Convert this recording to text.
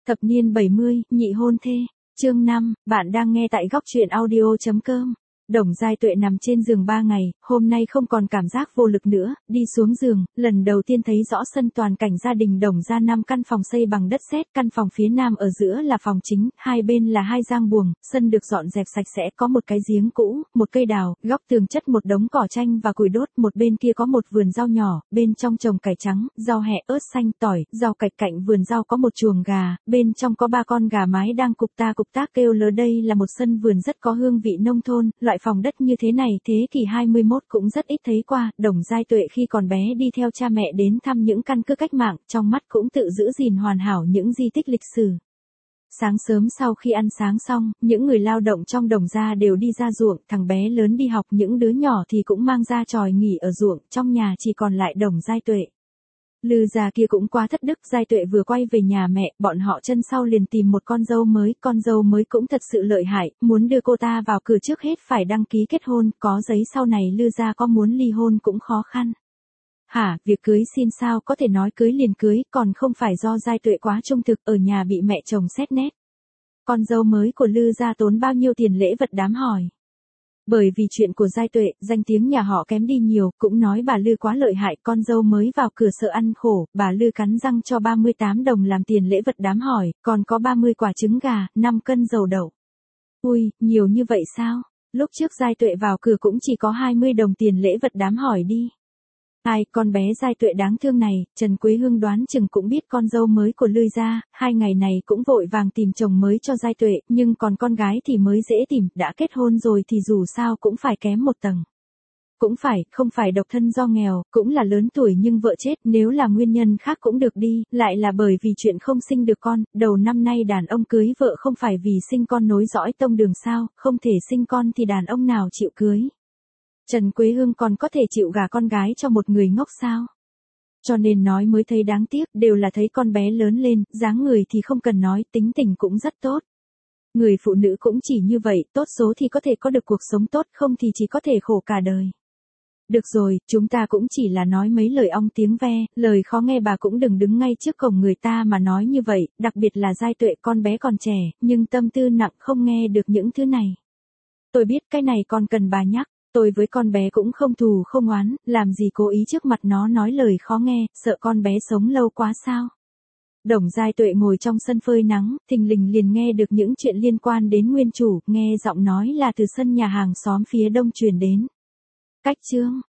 Thập niên 70, nhị hôn thê. Chương 5, bạn đang nghe tại góc truyện audio.com. Đồng Giai Tuệ nằm trên giường 3 ngày, hôm nay không còn cảm giác vô lực nữa, đi xuống giường, lần đầu tiên thấy rõ sân toàn cảnh gia đình Đồng gia 5 căn phòng xây bằng đất sét, căn phòng phía nam ở giữa là phòng chính, hai bên là hai giang buồng, sân được dọn dẹp sạch sẽ, có một cái giếng cũ, một cây đào, góc tường chất một đống cỏ chanh và củi đốt, một bên kia có một vườn rau nhỏ, bên trong trồng cải trắng, rau hẹ, ớt xanh, tỏi, rau cạch, cạnh vườn rau có một chuồng gà, bên trong có 3 con gà mái đang cục tác kêu lớn. Đây là một sân vườn rất có hương vị nông thôn, loại phòng đất như thế này thế kỷ 21 cũng rất ít thấy qua. Đồng Giai Tuệ khi còn bé đi theo cha mẹ đến thăm những căn cứ cách mạng, trong mắt cũng tự giữ gìn hoàn hảo những di tích lịch sử. Sáng sớm sau khi ăn sáng xong, những người lao động trong Đồng gia đều đi ra ruộng, thằng bé lớn đi học, những đứa nhỏ thì cũng mang ra tròi nghỉ ở ruộng, trong nhà chỉ còn lại Đồng Giai Tuệ. Lư gia kia cũng quá thất đức, Giai Tuệ vừa quay về nhà mẹ, bọn họ chân sau liền tìm một con dâu mới cũng thật sự lợi hại, muốn đưa cô ta vào cửa trước hết phải đăng ký kết hôn, có giấy sau này Lư gia có muốn ly hôn cũng khó khăn. Hả, việc cưới xin sao có thể nói cưới liền cưới, còn không phải do Giai Tuệ quá trung thực, ở nhà bị mẹ chồng xét nét. Con dâu mới của Lư gia tốn bao nhiêu tiền lễ vật đám hỏi. Bởi vì chuyện của Giai Tuệ, danh tiếng nhà họ kém đi nhiều, cũng nói bà Lư quá lợi hại, con dâu mới vào cửa sợ ăn khổ, bà Lư cắn răng cho 38 đồng làm tiền lễ vật đám hỏi, còn có 30 quả trứng gà, 5 cân dầu đậu. Ui, nhiều như vậy sao? Lúc trước Giai Tuệ vào cửa cũng chỉ có 20 đồng tiền lễ vật đám hỏi đi. Ai, con bé Giai Tuệ đáng thương này, Trần Quế Hương đoán chừng cũng biết con dâu mới của Lư gia, 2 ngày này cũng vội vàng tìm chồng mới cho Giai Tuệ, nhưng còn con gái thì mới dễ tìm, đã kết hôn rồi thì dù sao cũng phải kém một tầng. Cũng phải, không phải độc thân do nghèo, cũng là lớn tuổi nhưng vợ chết, nếu là nguyên nhân khác cũng được đi, lại là bởi vì chuyện không sinh được con, đầu năm nay đàn ông cưới vợ không phải vì sinh con nối dõi tông đường sao, không thể sinh con thì đàn ông nào chịu cưới. Trần Quế Hương còn có thể chịu gả con gái cho một người ngốc sao? Cho nên nói mới thấy đáng tiếc, đều là thấy con bé lớn lên, dáng người thì không cần nói, tính tình cũng rất tốt. Người phụ nữ cũng chỉ như vậy, tốt số thì có thể có được cuộc sống tốt, không thì chỉ có thể khổ cả đời. Được rồi, chúng ta cũng chỉ là nói mấy lời ong tiếng ve, lời khó nghe bà cũng đừng đứng ngay trước cổng người ta mà nói như vậy, đặc biệt là Giai Tuệ con bé còn trẻ, nhưng tâm tư nặng không nghe được những thứ này. Tôi biết cái này còn cần bà nhắc. Tôi với con bé cũng không thù không oán, làm gì cố ý trước mặt nó nói lời khó nghe, sợ con bé sống lâu quá sao. Đồng Giai Tuệ ngồi trong sân phơi nắng, thình lình liền nghe được những chuyện liên quan đến nguyên chủ, nghe giọng nói là từ sân nhà hàng xóm phía đông truyền đến. Cách chương,